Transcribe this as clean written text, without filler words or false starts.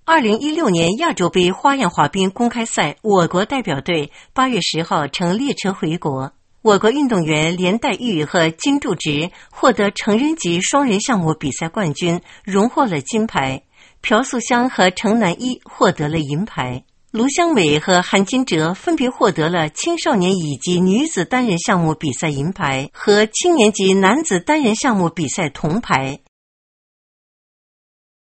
2016年亚洲杯花样滑冰公开赛，我国代表队8月10号乘列车回国。我国运动员连黛玉和金柱植获得成人级双人项目比赛冠军，荣获了金牌。朴素香和程南一获得了银牌。卢湘伟和韩金哲分别获得了青少年乙级女子单人项目比赛银牌和青年级男子单人项目比赛铜牌。